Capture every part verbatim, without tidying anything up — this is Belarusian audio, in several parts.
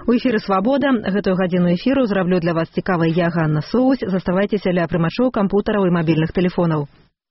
У эфіры «Свабода». Гэтую гадзіну эфіру зраблю для вас цікавай я, Ганна Соусь. Заставайцеся ля прымачоў кампутараў і мабільных тэлефонаў.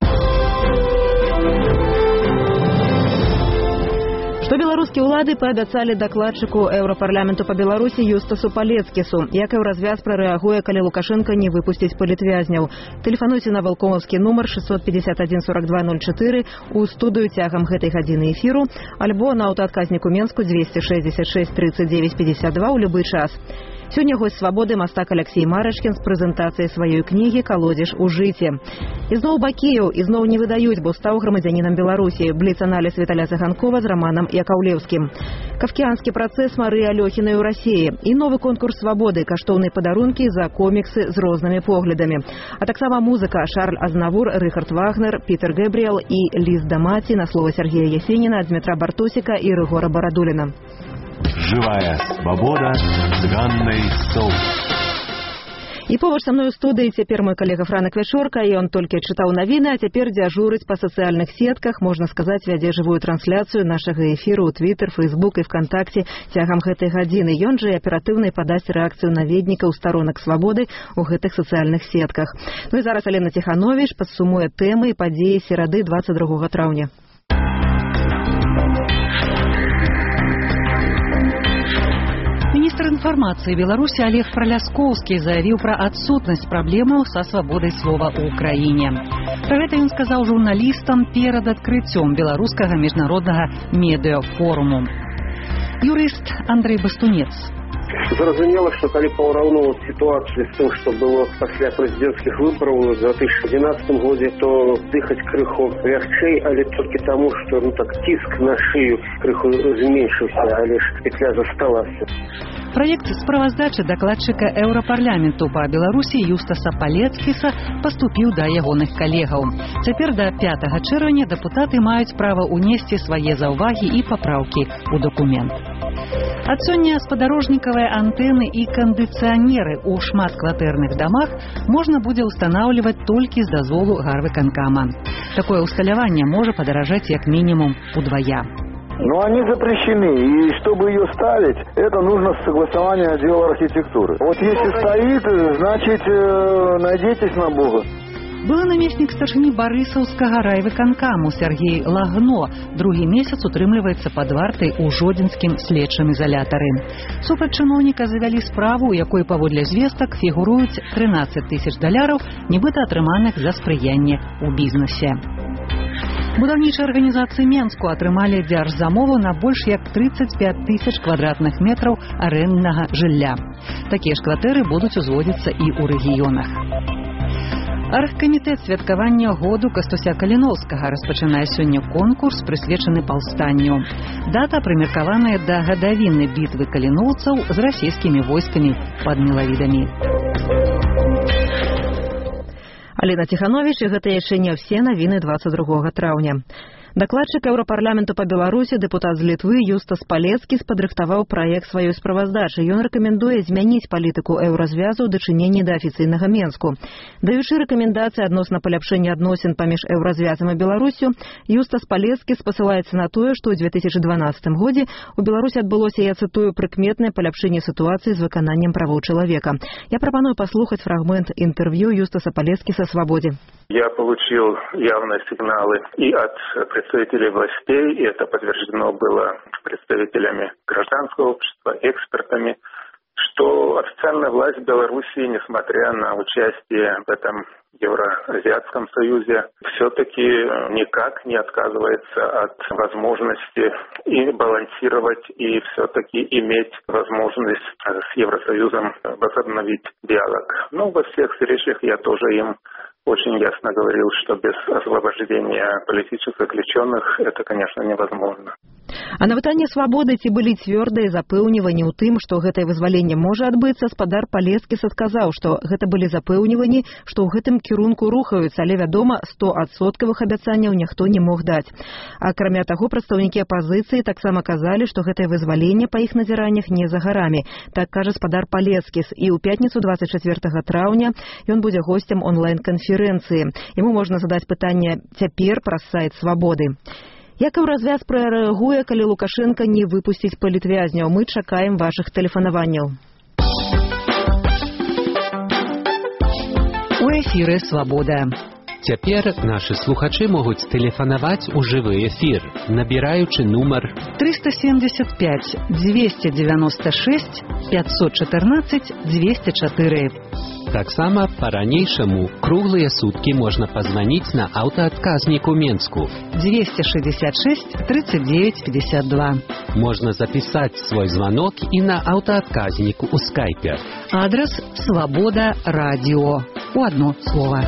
Што беларускія ўлады паабяцалі дакладчыку Еўрапарламенту па Беларусі Юстасу Палецкісу? Як еўразвяз прарэагуе, калі Лукашенко не выпусціць палітвязняў? Тэлефануйце на валкомаўскі нумар шэсцьсот пятьдесят один сорок два ноль четыре у студыю цягам гэтай гадзіны эфіру, альбо на аўтаадказніку Менску двести шестьдесят шесть тридцать девять пятьдесят два ў любы час. Сёння гость «Свабоды» мастак Алексей Марачкін з прэзентацыяй сваёй кнігі «Калодзеж у жыце». Ізноў Бакеяў, ізноў не выдаюць, бо стаў грамадзянінам Беларусі. Бліц-аналіз Віталя Цыганкова з Раманам Якаўлеўскім. Кафкіанскі працэс Марыі Алёхінай у Расіі. І новы конкурс «Свабоды», каштоўныя падарункі за коміксы з рознымі поглядамі. А таксама музыка Шарль Азнавур, Рыхард Вагнер, Пітер Гэбріэл і Лиз Дамаці на слова Сергея Ясеніна, Дмітра Бартусіка і Рыгора Барадуліна. Живая свобода с Ганной Соусь. І побач са мной у студыі цяпер мой калега Франак Вячорка, і он толькі чытаў навіны, а цяпер дзяжурыць па сацыяльных сетках, можна сказаць, вядзе жывую трансляцыю нашага эфіру ў Твиттер, Фейсбук і ВКонтакте цягам гэтай гадзіны. Ён жа і аператыўна падасць рэакцыю наведнікаў старонак «Свабоды» у гэтых сацыяльных сетках. Ну і зараз Алена Ціхановіч падсумуе тэмы і падзеі серады двадцать другога траўня. Министр информации Беларуси Олег Проляскоўскі заявил про отсутность проблемы со свободой слова в Украине. Про это он сказал журналистам перед открытием Белорусского международного медиафоруму. Юрист Андрей Бастунец. Зразумела, што калі параўноўваць сітуацыю з тым, што было пасля прэзідэнцкіх выбараў у две тысячи двенадцатым годзе, то дыхаць крыху лягчэй, але толькі таму, што ну так ціск на шыю крыху зменшыўся, але ж петля засталася. Проект справаздачы дакладчыка Еўрапарламенту па Беларусі Юстаса Палецкіса паступіў да ягоных калегаў. Цяпер да пятага чэрвеня дэпутаты маюць права ўнесці свае заўвагі і папраўкі ў дакумент. Ад сёння спадарожнікавыя антэны і кандыцыянеры ў шматкватэрных дамах можна будзе ўстанаўліваць толькі з дазволу гарвыканкама. Такое усталяванне можа падаражаць як мінімум удвая. Но они запрещены, и чтобы ее ставить, это нужно согласование отдела архитектуры. Вот если стоит, значит, надейтесь на Бога. Былы намеснік старшыні барысаўскага райвыканкаму Сергей Лагно другі месяц утрымліваецца пад вартай у жодзінскім следчым изолятары. Супраць чыноўніка завялі справу, у якой паводле звестак фігуруюць трынаццаць тысяч даляраў, нібыта атрыманых за спрыянне ў бізнесе. Будаўнічыя арганізацыі Менску атрымалі дзяржзамову на больш як тридцать пять тысяч квадратных метраў арэнднага жылля. Такія ж кватэры будуць узводзіцца і ў рэгіёнах. Аргкамітэт святкавання году Кастуся Каліноўскага распачынае сёння конкурс, прысвечаны паўстанню. Дата прымеркаваная да гадавіны бітвы каліноўцаў з расійскімі войскамі пад Мелавідамі. Алена Ціхановіч, і гэта яшчэ не ўсе навіны двадцать другога траўня. Дакладчык Еўрапарламенту па Беларусі, дэпутат з Літвы Юстас Палецкіс падрыхтаваў праект сваёй справаздачы. Ён рэкамендуе змяніць палітыку еўразвязу ў дачыненні да афіцыйнага Менску. Даючы рэкамендацыі адносна паляпшэння адносін паміж еўразвязам і Беларусю, Юстас Палецкіс пасылаецца на тое, што ў две тысячи дванаццатым годзе у Беларусі адбылося, я цытую, прыкметнае паляпшэнне сітуацыі з выкананнем правоў чалавека. Я прапаную паслухаць фрагмент інтэрв'ю Юстаса Палецкіса «Свабоде». Я получил явные сигналы и от представителей властей, и это подтверждено было представителями гражданского общества, экспертами, что официальная власть Беларуси, несмотря на участие в этом Евроазиатском союзе, все-таки никак не отказывается от возможности и балансировать, и все-таки иметь возможность с Евросоюзом возобновить диалог. Но во всех встречах я тоже им очень ясно говорил, что без освобождения политических заключенных это, конечно, невозможно. А на пытанне «Свабоды» ці былі цвёрдыя запэўніванні ў тым, што гэтае вызваленне можа адбыцца, спадар Палецкіс адказаў, што гэта былі запэўніванні, што ў гэтым кірунку рухаюцца, але, вядома, стоадсоткавых абяцанняў ніхто не мог даць. Акрамя таго, прадстаўнікі апазіцыі таксама казалі, што гэтае вызваленне па іх назіраннях не за гарамі. Так кажа спадар Палецкіс. І ў пятніцу двадцать чацвёртага траўня ён будзе госцем онлайн-канферэнцыі. Яму можна задаць пытанне цяпер праз сайт «Свабоды». Як развяз прарэагуе, калі Лукашенко не выпусціць палітвязняў? Мы чакаем вашых тэлефанаванняў. У эфіры «Свабода». Цяпер нашы слухачы могуць тэлефанаваць у жывы эфір, набіраючы нумар триста семьдесят пять двести девяносто шесть пятьсот четырнадцать двести четыре. Таксама па-ранейшаму круглыя суткі можна пазваніць на аўтаадказнік у Менску двести шестьдесят шесть тридцать девять пятьдесят два. Можна запісаць свой званок і на аўтаадказнік у скайпе. Адрес «Свобода радио». У одно слово.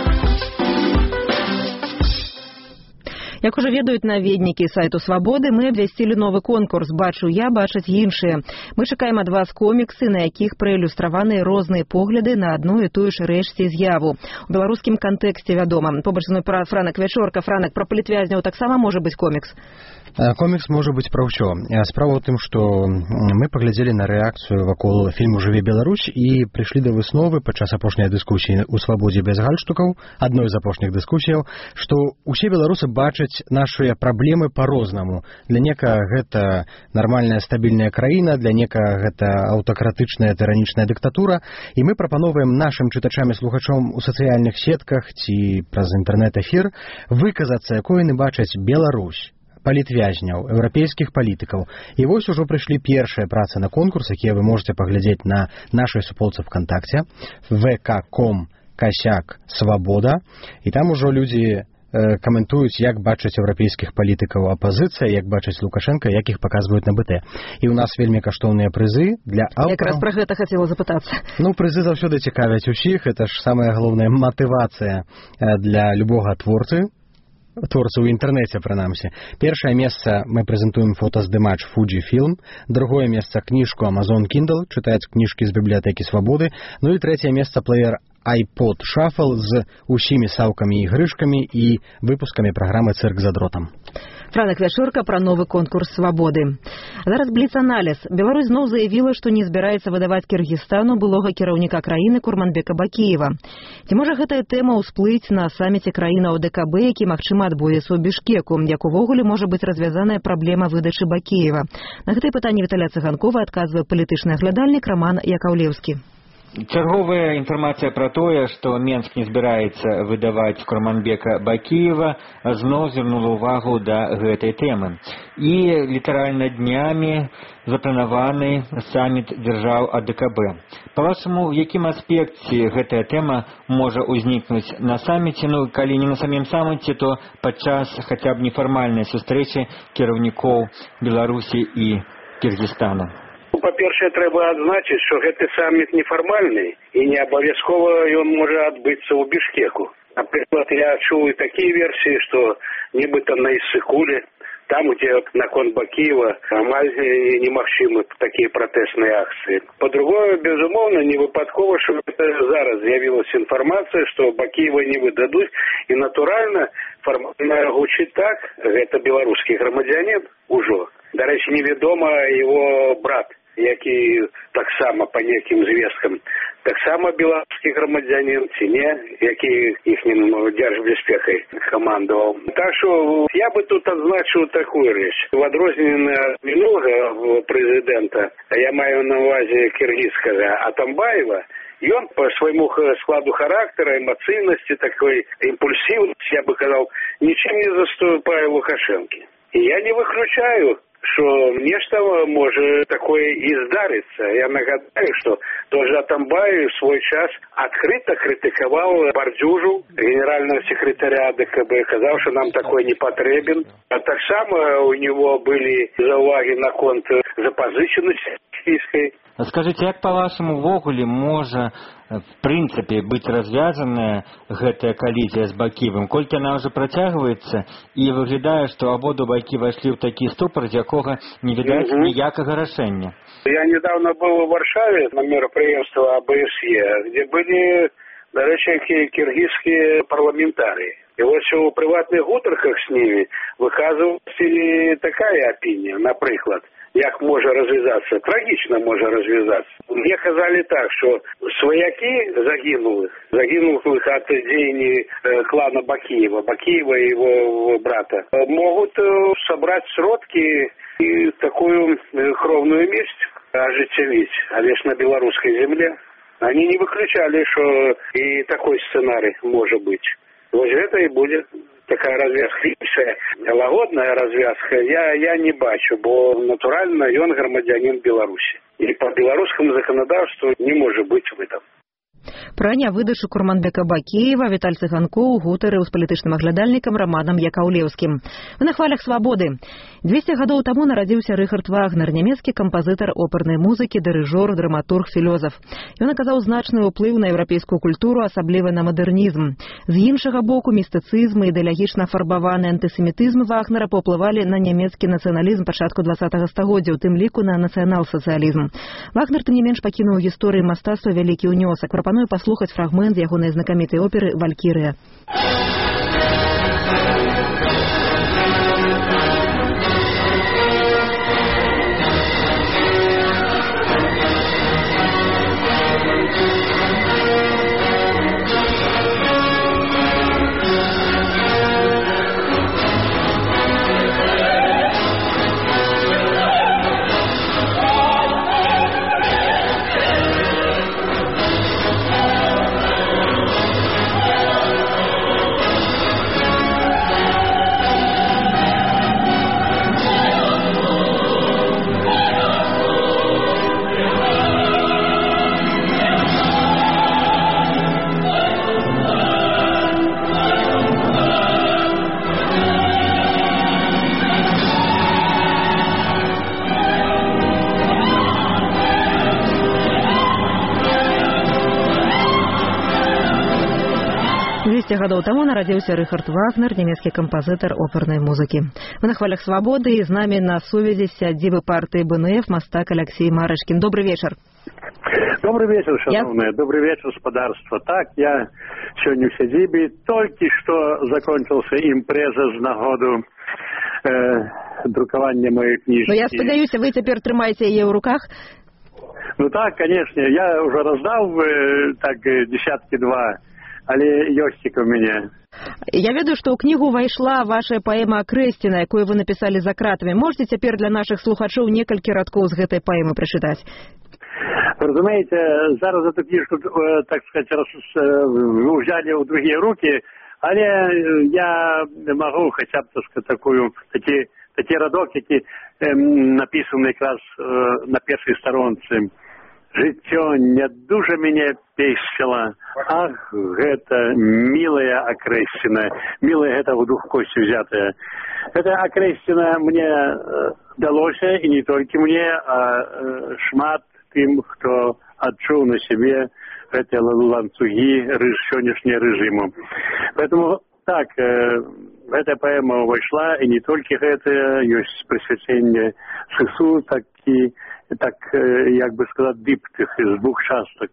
Як уже ведаюць наведнікі сайту «Свабоды», мы абвясцілі новы конкурс «Бачу я, бачаць іншыя». Мы чакаем ад вас коміксы, на якіх праілюстраваны розныя погляды на адну і тую ж рэч ці з'яву. У беларускім кантэксце, вядома. Побач з мной пра Франак Вячорка. Франак, пра палітвязняў таксама можа быць комікс? Комікс можа быць пра ўсё. Справа ў тым, што мы паглядзелі на рэакцыю вакол фільму «Жыве Беларусь» і прыйшлі да высновы падчас апошняй дыскусіі ў «Свабодзе без гальштукаў», адной з апошніх дыскусіяў, што ўсе беларусы бачаць нашыя праблемы па-рознаму. Для некага гэта нармальная стабільная краіна, для некага гэта аўтакратычная тыранічная дыктатура, і мы прапановваем нашым чытачам і слухачом у сацыяльных сетках ці праз інтэрнэт-эфір выказацца, якой яны бачаць Беларусь, палітвязняў, еўрапейскіх палітыкаў. І вось ужо прыйшлі першыя працы на конкурс, якія вы можете паглядзець на нашай суполцы ВКонтакце вэ ка ком касяк свабода, і там ужо людзі каментуюць, як бачаць еўрапейскіх палітыкаў апазіцыя, як бачаць Лукашенка, як іх паказваюць на бэ тэ. І ў нас вельмі каштоўныя прызы для аўтараў. Якраз пра гэта хацела запытацца. Ну, прызы заўсёды цікавяць усіх, гэта ж самая галоўная матывацыя для любога творцы, творцы ў інтэрнэце, прынамсі. Першае месца мы прэзентуем фотаздымач Fujifilm, другое месца кніжку Amazon Kindle, чытаць кніжкі з бібліятэкі Свабоды, ну і трэцяе месца плеер iPod Shuffle з усімі саўкамі і ігрышкамі і выпускамі праграмы «Цырк за дротам». Франак Вячорка пра новы конкурс «Свабоды». Зараз бліц-аналіз. Беларусь зноў заявіла, што не збіраецца выдаваць Кіргізстану былога кіраўніка краіны Курманбека Бакіева. Ці можа гэтая тэма ўсплыць на саміце краінаў дэ ка бэ, які, магчыма, адбудзецца ў Бішкеку, як увогуле можа быць развязаная праблема выдачы Бакіева? На гэтае пытанне Віталя Цыганкова адказвае палітычны аглядальнік Роман Яковлевскі. Чарговая інфармацыя пра тое, што Менск не збіраецца выдаваць Курманбека Бакіева, зноў звярнула ўвагу да гэтай тэмы. І літаральна днямі запланаваны саміт дзяржаў ад дэ ка бэ. Па-вашаму, у якім аспекце гэтая тэма можа ўзнікнуць на саміце, ну, калі не на самім саміце, то падчас хаця б нефармальнай сустрэчы кіраўнікоў Беларусі і Кіргізстану? Па-першае, трэба адзначыць, што гэты саміт нефармальны і не абавязкова ён можа адбыцца ў Бішкеку. Напрыклад, я чуў і такія версіі, што нібыта на Іссыкуле, там, где наконт Бакіева амаль немагчымы такія пратэсныя акцыі. Па-другое, безумоўна, не выпадкова, што зараз з'явілася інфармацыя, што Бакіева не выдадуць, і натуральна фармальна гучыць так, гэта беларускі грамадзянін ужо. Дарэчы, невядома яго брат, які таксама па нейкім звесткам, таксама беларускі грамадзянін ці не, які іхнім дзяржбяспекай камандаваў. Так што я бы тут адзначыў такую рэч. В адрозненне ад мінулага прэзідэнта, я маю на ўвазе кіргізскага Атамбаева, ён по свайму складу характара, эмацыйнасці, такой імпульсіўнасці, я бы казаў, нічым не заступае Лукашэнкі. І я не выключаю, што нешта можа такое і здарыцца. Я нагадаю, што тоже Атамбаев в свой час адкрыта крытыкаваў Бардзюжу, генерального секретаря дэ ка бэ, казаў, што нам такое не патрэбен. А таксама у него былі заўвагі наконт запазычанасці расійскай. Скажите, як па-вашаму ўвогуле можа в прынцыпе быць развязаная гэтая калізія з Бакіевым, колькі она ўжо працягваецца і выглядае, што абодва бакі вайшлі ў такі ступар, з якога не відаць mm-hmm. ніякага рашэння? Я недавно был в Варшаве на мероприятии а бэ эс е, где были, до речи, киргизские парламентарии. И вот в приватных гутарках с ними выказывалась такая опиния, например, як можа развязацца, трагічна можа развязацца. Мне казалі так, што сваякі загінулых, загінулых ад дзеянні клана Бакиева, Бакиева и его брата, могут собрать сродки и такую кровную месть оживить, а лишь на белорусской земле. Они не выключали, что и такой сценарий может быть. Вот это и будет такая развязка. Лагодная развязка я, я не бачу, бо натурально он громадянин Беларуси. И по белорусскому законодательству не может быть в этом. Пра нявыдачу Курманбека Бакеева Віталь Цыганкоў гутарыў з палітычным аглядальнікам Раманам Якаўлеўскім. На хвалях свабоды. двесце гадоў таму нарадзіўся Рыхард Вагнер, нямецкі кампазітар опернай музыкі, дырыжор, драматург, філёзаф. Ён аказаў значны ўплыў на еўрапейскую культуру, асабліва на мадэрнізм. З іншага боку, містыцызм і ідэалагічна фарбаваны антысемітызм Вагнера паўплывалі на нямецкі нацыяналізм пачатку двадцатага стагоддзя, у тым ліку на нацыянал-сацыялізм. Вагнер, тым не менш, пакінуў у гісторыі мастацтва вялікі ўнёсак. Прапаную паслухаць фрагмент ягонай знакамітай оперы «Валькірыя». двесце гадоў таму нарадзіўся Рыхард Вагнер, нямецкі кампазітар опернай музыкі. Мы на хвалях свабоды, і з намі на сувязі сядзівы партыі БНФ мастак Алексей Марышкін. Добрый вечер. Добрый вечер, шановные. Я... Добрый вечер, господарство. Так, я сегодня в сядзібе. Только что закончился импреза з нагоду э, друкования моей книжки. Ну, я спадзяюся, вы теперь трымаеце яе ў руках? Ну так, конечно. Я уже раздал э, так десятки два. Але ёсць у мяне. Я ведаю, што ў кнігу ўвайшла ваша паэма «Акрэсціна», якую вы напісалі за кратамі. Можете цяпер для нашых слухачоў некалькі радкоў з гэтай паэмы прачытаць? Разумееце, зараз эту книжку, так сказать, раз, вы взяли ў другие руки, але я могу хотя бы, так сказать, такую, такі, такі радок, які напісаны якраз на першай старонцы. Жыццё не дужа мяне песціла. Ах, гэта милая Акрэсціна, милая гэта ў дух косці взятая. Гэта Акрэсціна мне далося, і не толькі мне, а шмат тым, хто адчуў на сябе гэтыя ланцугі сённяшняга рэжыму. Поэтому так, эта паэма ўвайшла, і не толькі гэтая, ёсць прысвячэнне Сысу, так і так, як бы сказать, диптых из двух часток.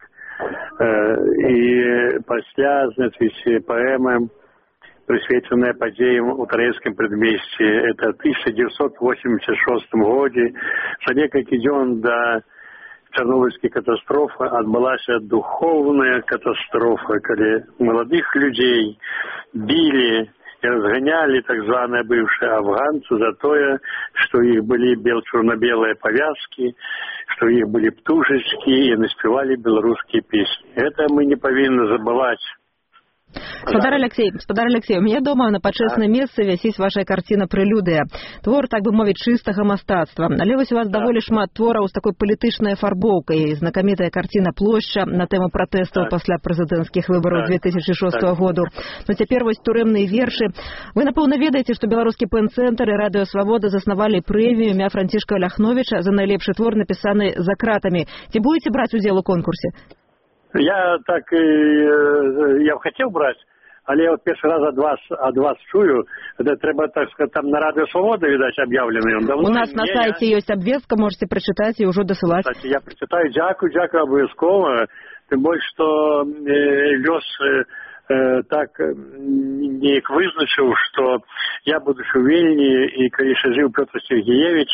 И пасля, значит, поэма, присвяченная подеям у Троецком предместе, это в тысяча девятьсот восемьдесят шестом году, за несколько дней до Чернобыльской катастрофы отбылась духовная катастрофа, когда молодых людей били и разгоняли так званые бывшие афганцы за то, что их были черно-белые повязки, что их были птушечки и наспевали белорусские песни. Это мы не повинны забывать. Спадар Алексей, спадар Алексей, у меня дома на пачэсным месцы вісіць ваша карціна «Прэлюдыя». Твор, так бы мовіць, чыстага мастацтва. Але вось у вас даволі шмат твораў з такой палітычнай афарбоўкай. Знакамітая карціна «Плошча» на тэму пратэстаў пасля прэзідэнцкіх выбараў две тысячи шестого году. Но цяпер вось турэмныя вершы. Вы, напэўна, ведаеце, што беларускі пэн-цэнтр і Радыё Свабода заснавалі прэмію імя Францішка Ляхновіча за найлепшы твор, напісаны за кратамі. Ці будете браць удзел у конкурсе? Я так, я б хотел брать, але я вот первый раз от вас, от вас чую, это треба, так сказать, там на Радио Свобода, видать, объявленный. Он давно у нас на сайте я... есть обвестка, можете прочитать и уже досылать. Кстати, я прочитаю, дякую, дякую обовязково, тем более, что э, лёс э, э, так неяк вызначил, что я, будучи в Вильне, и, конечно, жил Петр Сергеевич,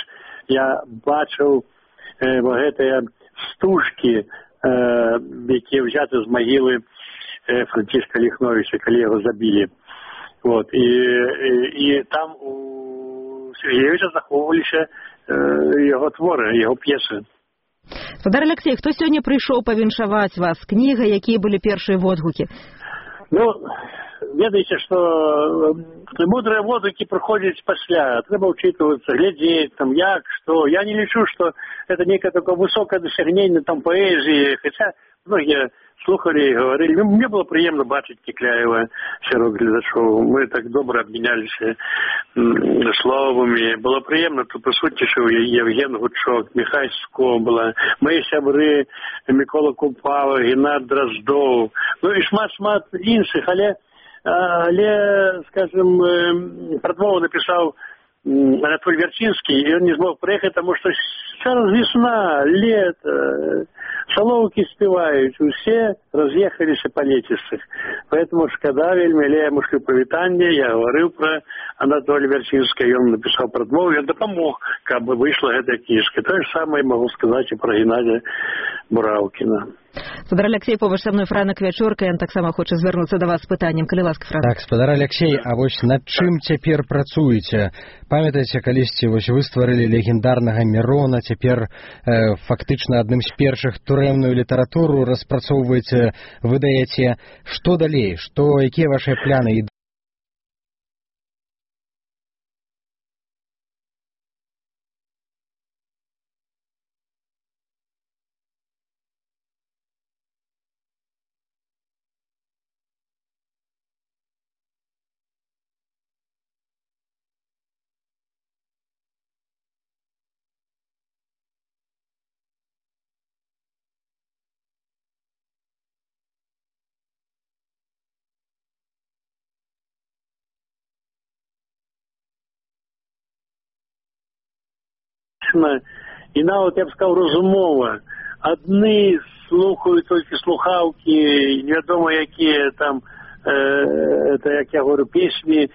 я бачыў э, гэтыя стужкі, э, якія ўзяты з магілы э, Францішка Ліхновіча, калі яго забілі. Вот. І, і, і там у Сергеевича захоўваліся э, яго творы, яго п'есы. Спадар Алексей, хто сёння прыйшоў павіншаваць вас? Кніга, якія былі першыя водгукі? Ну, ведаеце, што мудрыя водгукі прыходзяць пасля. Трэба ўчытвацца, глядзець, там, як, што. Я не лічу, што это некае такое высокае дасягненне там паэзіі, хаця многія слухали и говорили. Ну, мне было приемно бачить Кикляева сярод глядачоў. Мы так добра обменялись словами. Было приемно, тут присутнічаў Евген Гучок, Михай Ско была, мои сябры Микола Купава, Геннад Дроздов, ну и шмат-шмат іншых, але, але, скажем, прадмову написал Анатолий Верчинский, и он не смог приехать, потому что сейчас весна, лето, соловки спевают, все разъехались по летисцах. Поэтому шкода вельми, але я мушлю повитание, я говорил про Анатолия Верчинского, и он написал прадмову, и он допомог, как бы вышла эта книжка. То же самое могу сказать и про Геннадия Буравкина. Спадар Алексей, побач са мной Франак Вячорка, ён таксама хоча звярнуцца да вас з пытаннем, калі ласка, Франак. Так, спадар Алексей, а вось над чым цяпер працуеце? Памятаеце, калісьці вось вы стварылі легендарнага Мірона, цяпер э, фактычна адным з першых турэмную літаратуру распрацоўваеце, выдаяце. Што далей? Што, якія вашыя пляны? І нават, я б сказав, розумова. Одні слухають тільки слухавки, невідомо які там, е, це, як я говорю, пісні,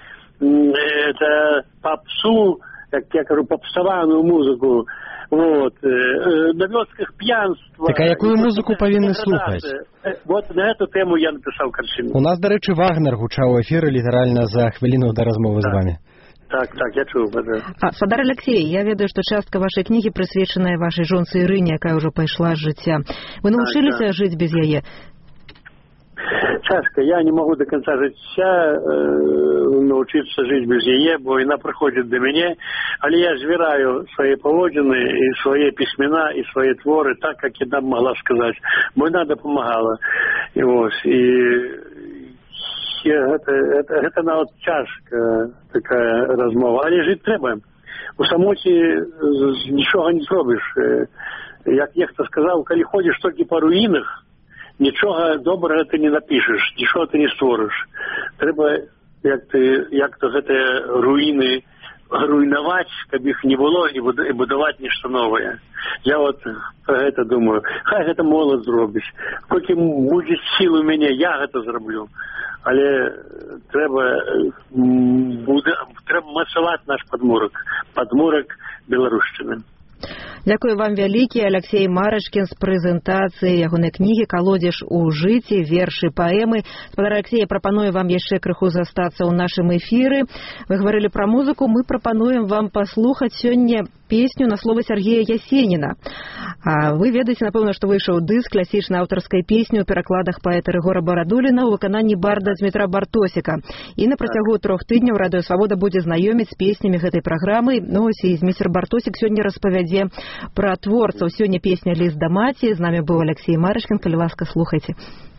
це попсу, як я кажу, попсовану музику. Вот. На вёсках пьянства. Так а якую музыку повинны слухать? Вот на эту тему я написал картину. У нас, до речі, Вагнер гучаў у эфіры літаральна за хвіліну до розмови з вами. Так, так, я чуў. Да. А, Спадар Алексей, я ведаю, што частка вашай кнігі прысвечаная вашай жонцы Ірыне, якая ўжо пайшла з жыцця. Вы навучыліся так, да. жыць без яе? Частка. Я не могу до конца жыцця э, научиться жить без яе, бо яна прыходзіць да мяне, але я збіраю свае паводзіны і свае пісьмена і свае творы так, как яна могла сказаць. Бо яна дапамагала. І вось, і Гэта, гэта, гэта нават цяжка такая размова, але жыць трэба. У самоце нічога не зробіш. Як нехта сказаў, калі ходзіш толькі па руінах, нічога добрага ты не напішаш, нічога ты не створыш. Трэба, як ты, як то гэтыя руіны руйнаваць, каб іх не было, і будаваць нешта новае. Я вот про гэта думаю. Хай гэта моладзь зробіць. Колькі будзе сіл у мяне, я гэта зраблю. Але трэба, буде, трэба мацаваць наш падмурак. Падмурак беларушчыны. Дзякую вам вялікі. Алексей Марачкін з прэзентацыі ягонай кнігі «Калодзеж у жыце. Вершы, паэмы». Спадар Алексей, прапаную вам яшчэ крыху застацца ў нашым эфіры. Вы гаварылі пра музыку. Мы прапануем вам паслухаць сёння песню на словы Сергея Ясеніна. А вы ведаеце, напэўна, што выйшаў дыск класічнай аўтарскай песні ў перакладах паэта Рыгора Барадуліна ў выкананні барда Дмітра Бартосіка. І на працягу трох тыдняў Радыё Свабода будзе знаёміць з песнямі гэтай праграмы. Ну, ось і Зміцер Бартосік сёння распавядзе пра творцаў. Сёння песня «Ліст да маці». З намі быў Алексей Марачкін. Калі ласка, слухайце.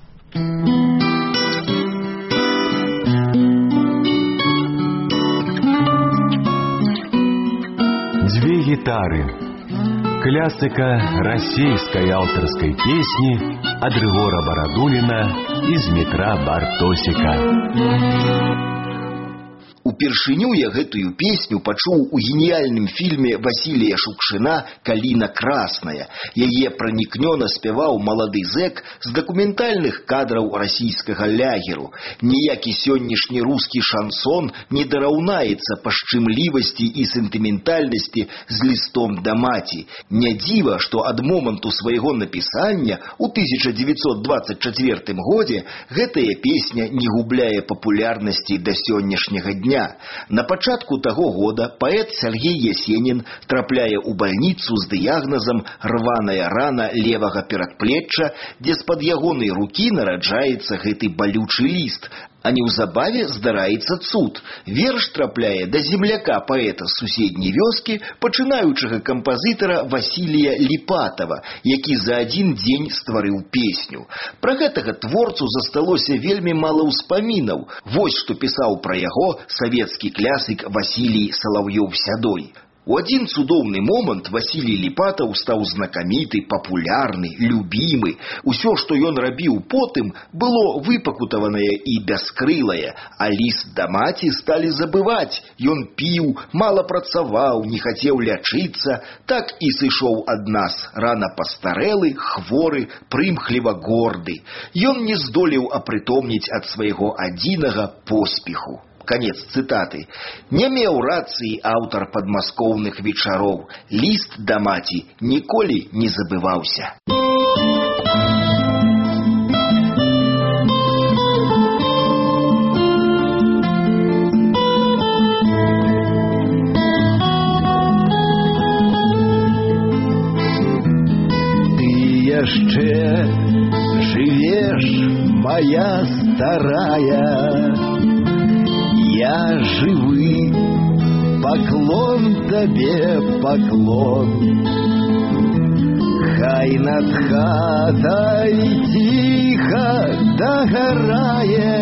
Две гитары. Классика российской авторской песни от Рыгора Барадулина и Дмитра Бартосика. У Упершыню я гэтую песню пачуў у геніяльным фільме Васілія Шукшына «Каліна красная». Яе пранікнёна спяваў малады зэк з дакументальных кадраў расійскага лягеру. Ніякі сённяшні рускі шансон не дараўнаецца па шчымлівасці і сентыментальнасці з лістом да маці. Не дзіва, што ад моманту свайго напісання у тысяча дзевяцьсот дваццаць чацвёртым годзе гэтая песня не губляе папулярнасці да сённяшняга дня. На пачатку таго года паэт Сергей Ясенін трапляе ў бальніцу з дыягназам рваная рана левага перадплечча, дзе з-пад ягонай рукі нараджаецца гэты балючы ліст. А неўзабаве здараецца цуд. Верш трапляе да земляка паэта з суседняй вёскі, пачынаючага кампазітара Васілія Ліпатава, які за адзін дзень стварыў песню. Пра гэтага творцу засталося вельмі мала ўспамінаў. Вось што пісаў пра яго савецкі клясык Васілій Салаўёў-Сядой. У адзін цудоўны момант Васілій Ліпатаў стаў знакаміты, папулярны, любімы. Усё, што ён рабіў потым, было выпакутаванае і бяскрылае, а ліст да маці сталі забываць. Ён піў, мала працаваў, не хацеў лячыцца, так і сышоў ад нас, рана пастарэлы, хворы, прымхліва горды. Ён не здолеў апрытомніць ад свайго адзінага поспеху. Конец цытаты. Не меў рацыі аўтар падмаскоўных вечароў. Ліст да маці ніколі не забываўся. Ты яшчэ жывеш, моя старая, я живы, поклон тебе, поклон. Хай над хатой тихо догорае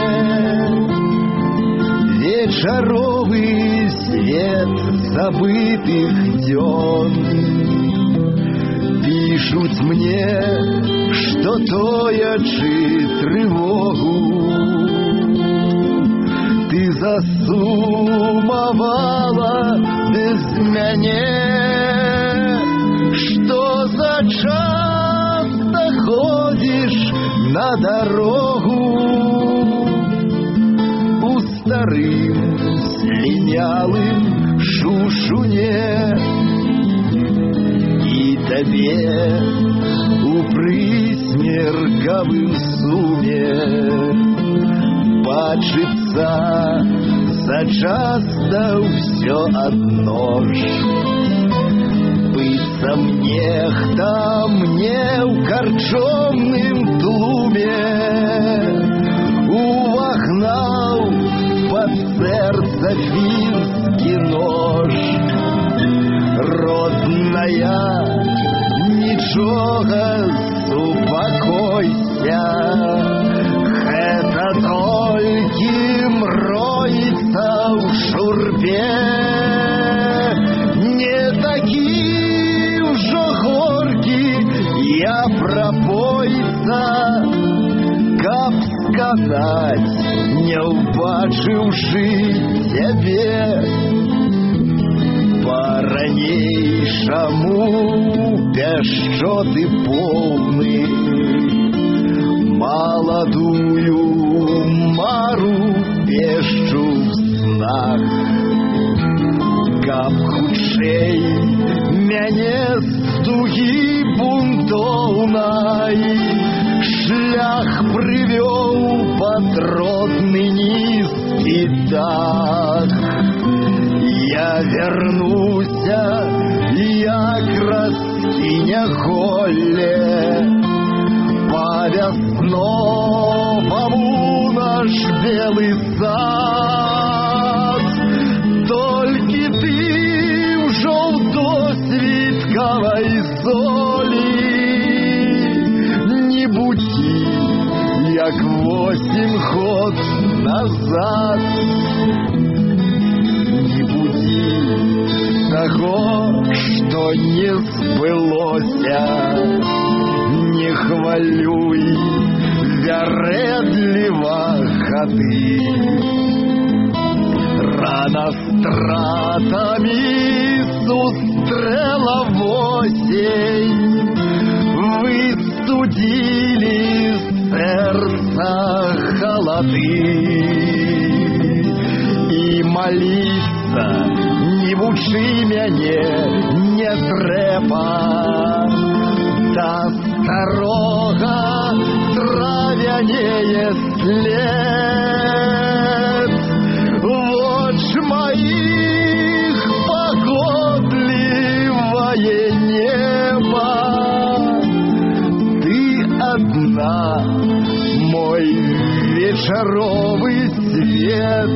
вечаровый свет забытых дзён. Пишут мне, что тоячы тревогу ты засумовала без мяне. Что за часто ходишь на дорогу у старым слинялым шушуне, и тебе у прысмеркавым суме бачыцца зачаста ўсё адно ж. Быццам нехта мне ў карчомным тлуме увагнаў пад сэрца фінскі нож. Родная, нічога, супакойся, гэта толькі мроіцца ў шурпе. Не такі ўжо горкі я прапойца, каб сказаць, не ўбачыўшы цябе. По-ранейшаму пяшчоты поўны маладую мару пешчу в снах, каб хутчэй мяне з тугі бунтоўнай шлях прывёў пад родны нізкі дах. Я вернуся, як раскіня голле по весновому наш белый сад. Толькі ты ўжо ў досвіткавай золі не будзі, як восемь год назад. Не будзі таго, што не збылося, не хвалюй вярэдліва гады. Рад стратами сустрела в осень, выстудили сердца холоды. И молиться не вучи мяне, не трэба, да старога травянее след. Воч моих погодливое небо, ты одна, мой вечеровый свет.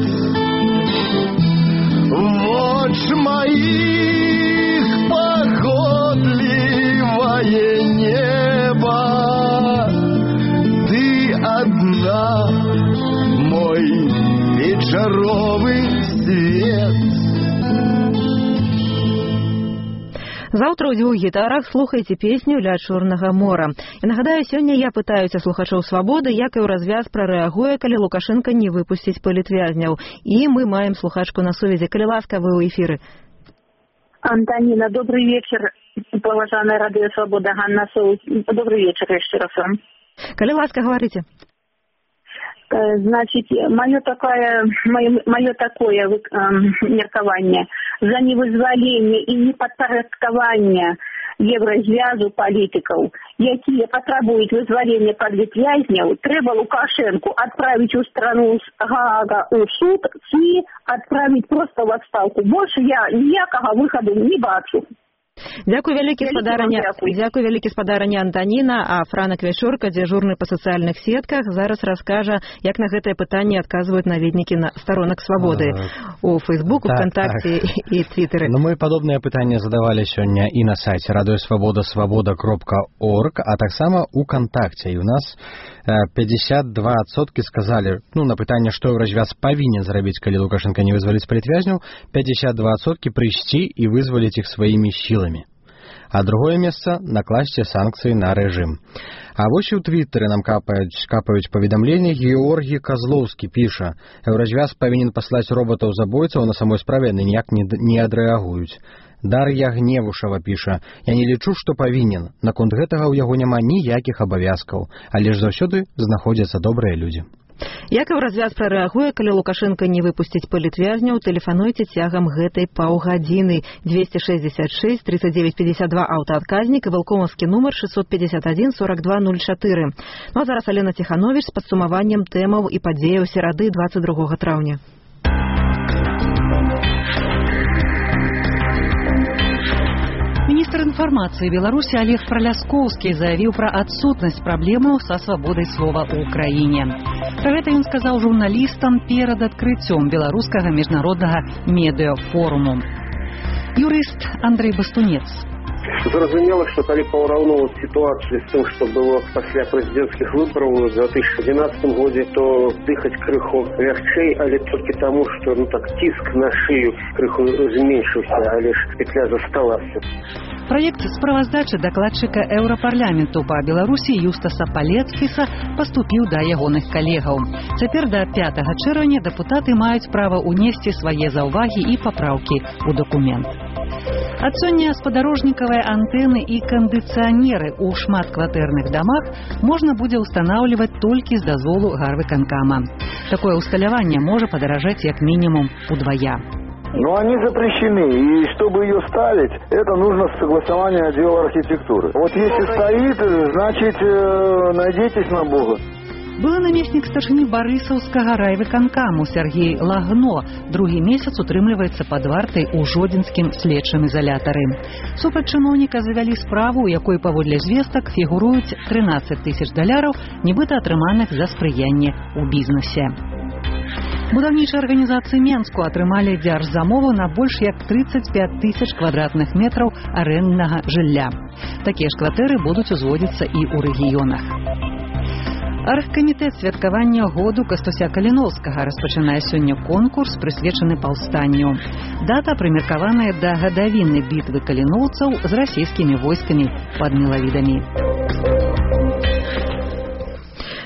Воч моих погодливое небо, ты одна, мой вечеровый свет. Заўтра ў дзвюх гітарах слухайце песню «Ля Чорнага мора». І нагадаю, сёння я пытаюся слухачоў «Свабоды», як і ў развяз прарэагуе, калі Лукашенко не выпусціць палітвязняў. І мы маем слухачку на сувязі. Калі ласка, вы ў эфіры. Антонина, добрый вечер. Уважаемая радио «Свобода», Ганна Соус. Добрый вечер еще раз вам. Калі ласка, говорите. Значит, мое такое, мое, мое такое э, меркование за невызволение и неподпорядкование Еврозвязу политиков, якія потребуют вызволения политвязняў, треба Лукашенко отправить у страну с Гаага у суд и отправить просто в отставку. Больше я никакого выхода не бачу. Дякую вялікі спадарыня. Дякую вялікі спадарыня Антоніна, а Франак Вячорка, дзяжурны па сацыяльных сетках, зараз раскажа, як на гэтае пытанне адказваюць наведнікі на сторонак Свабоды у Фейсбуку, так, ВКонтакте так. і Твиттере. Ну, мы падобныя пытанні задавалі сёння і на сайце радыё Свабода свабода кропка орг, а таксама у Контакте. І у нас пятьдесят два адсоткі сказалі, ну, на пытанне, што Еўразвяз павінен зрабіць, калі Лукашенко не вызваліць палітвязняў, пятьдесят два адсоткі прыйсці і вызваліць іх сваімі сіламі. А другое месца – накласці санкцыі на рэжым. А вось і ў Твиттере нам капаюць, капаюць паведамленні. Георгій Козлоўскі піша: Еўразвяз павінен паслаць роботаў-забойцаў, на самой справе яны ніяк не, не адрэагуюць. Дар'я Гневушава піша: я не лічу, што павінен. Наконт гэтага ў яго няма ніякіх абавязкаў, але ж заўсёды знаходзяцца добрыя людзі. Як Еўразвяз прарэагуе, калі Лукашенко не выпусціць палітвязняў, тэлефануйце цягам гэтай паўгадзіны. двести шестьдесят шесть тридцать девять пятьдесят два аўтаадказнік і валкомаўскі нумар шестьсот пятьдесят один сорок два ноль четыре. Ну а зараз Алена Тиханович з падсумаваннем тэмаў і падзеяў серады двадцать другога траўня. Министр информации Беларуси Олег Проляскоўскі заявил про отсутность проблемы со свободой слова в Украине. Про это он сказал журналистам перед открытием Белорусского международного медиафорума. Юрист Андрей Бастунец. Зразумела, што калі параўноўваць сітуацыю з тым, што было пасля прэзідэнцкіх выбараў у две тысячи одиннадцатом годзе, то дыхаць крыху лягчэй, але толькі таму, што ну так ціск на шыю крыху зменшыўся, але ж петля засталася. Проект справаздачы докладчика Еўрапарламенту по Беларуси Юстаса Палецкіса поступил до ягоных коллегаў. Цяпер до пятага чэрвеня депутаты маюць права унесці свае заўвагі і папраўкі ў документ. Ад сёння спадарожнікавыя антэны і кандыцыянеры ў шматкватэрных дамах можна будзе ўстанаўліваць толькі з дазволу гарвыканкама. Такое усталяванне можа падаражаць як мінімум удвая. Но они запрещены, и чтобы ее ставить, это нужно согласование отдела архитектуры. Вот если стоит, значит, надейтесь на Бога. Былы намеснік старшыні барысаўскага райвыканкаму Сергей Лагно другі месяц утрымліваецца пад вартай у жодзінскім следчым изолятары. Супраць чыноўніка завялі справу, у якой паводле звестак фігуруюць трынаццаць тысяч даляраў, нібыта атрыманых за спрыянне ў бізнесе. Будаўнічыя арганізацыі Менску атрымалі дзяржзамову на больш як тридцать пять тысяч квадратных метраў арэнднага жылля. Такія ж кватэры будуць узводзіцца і ў рэгіёнах. Аргкамітэт святкавання году Кастуся Каліноўскага распачынае сёння конкурс, прысвечаны паўстанню. Дата прымеркаваная да гадавіны бітвы каліноўцаў з расійскімі войскамі пад Мелавідамі.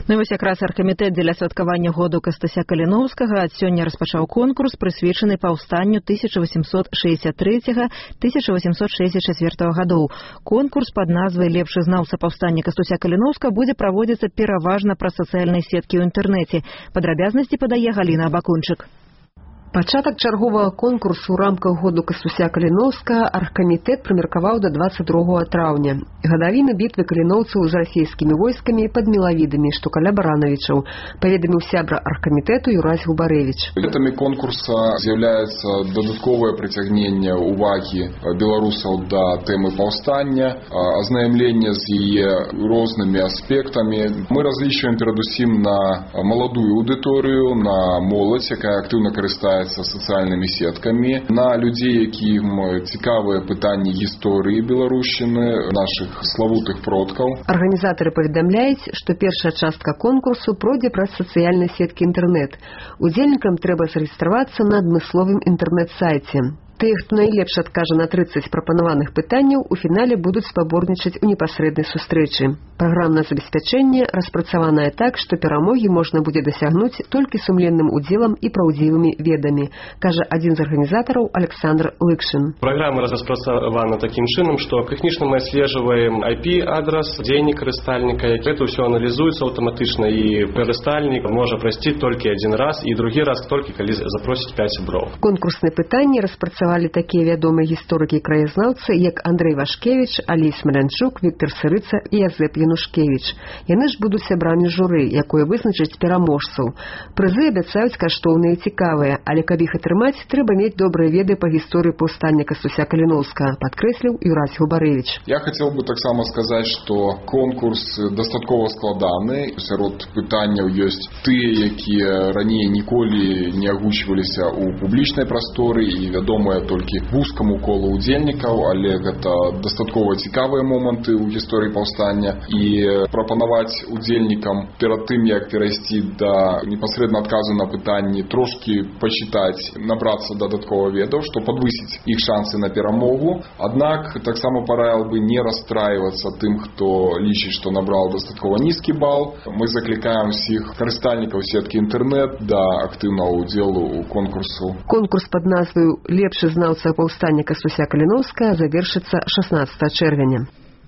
Ну і вось якраз аргкамітэт дзеля святкавання году Кастуся Каліноўскага ад сёння распачаў конкурс, прысвечаны паўстанню тысяча восемьсот шестьдесят третьего — тысяча восемьсот шестьдесят четвёртого гадоў. Конкурс пад назвай «Лепшы знаўца паўстання Кастуся Каліноўскага» будзе праводзіцца пераважна праз сацыяльныя сеткі ў інтэрнэце. Падрабязнасці падае Галіна Абакунчык. Пачатак чарговага конкурсу ў рамках году Кастуся Каліноўскага аргкамітэт прымеркаваў да двадцать другого траўня. Гадавіна бітвы каліноўцаў з расійскімі войскамі пад Мелавідамі, што каля Баранавічаў, паведаміў сябра аргкамітэту Юрась Губарэвіч. Мэтамі конкурса з'яўляецца дадатковае прыцягненне ўвагі беларусаў да тэмы паўстання, азнаямленне з яе рознымі аспектамі. Мы разлічваем перадусім на маладую аўдыторыю, на моладзь, якая актыўна карыстаецца сацыяльнымі сеткамі, на людзей, якім цікавыя пытанні гісторыі беларушчыны, нашых славутых продкаў. Арганізатары паведамляюць, што першая частка конкурсу пройдзе праз сацыяльныя сеткі інтэрнэт. Удзельнікам трэба зарэгістравацца на адмысловым інтэрнэт-сайце. Тыя, хто найлепш адкажа на тридцать прапанаваных пытанняў, у фінале будуць спаборнічаць у непасрэднай сустрэчы. Праграмнае забеспячэнне распрацаванае так, што перамогі можна будзе дасягнуць толькі сумленным удзелам і праўдзівымі ведамі, кажа адзін з арганізатараў Александр Лыкшин. Праграма распрацавана такім чынам, што тэхнічна мы адслежваем ай пі-адрас, дзейнік карыстальніка. Гэта ўсё аналізуецца аўтаматычна, і карыстальнік можа прайсці толькі адзін раз, і другі раз толькі калі запросіць пяць сяброў. Конкурсныя пытанні распрацавалі такія вядомыя гісторыкі і краязнаўцы, як Андрэй Вашкевіч, Алій Смалянчук, Віктор Сырыца і Язэп Янушкевіч. Яны ж будуць сябрамі журы, якое вызначыць пераможцаў. Прызы абяцаюць каштоўныя і цікавыя, але каб іх атрымаць, трэба мець добрыя веды па гісторыі паўстання Кастуся Каліноўскага, падкрэсліў Юрась Губарэвіч. Я хацеў бы таксама сказаць, што конкурс дастаткова складаны. Сярод пытанняў ёсць тыя, якія раней ніколі не агучваліся ў публічнай прасторы і вядомыя толькі вузкаму колу удзельнікаў, але гэта дастаткова цікавыя моманты ў гісторыі паўстання, і прапанаваць удзельнікам перад тым, як перайсці да непасрэдна адказу на пытанні, трошкі пачытаць, набрацца дадаткова ведаў, што падвысіць іх шансы на перамогу. Аднак таксама параіў бы не расстраивацца тым, хто лічыць, што набраў дастаткова нізкі бал. Мы заклікаем усіх карыстальнікаў сеткі інтэрнэт да актыўнага ўдзелу ў конкурсу. Конкурс пад назваю «Лепшы знаўца паўстання Кастуся Каліноўскага» завершыцца шаснаццатага чэрвеня.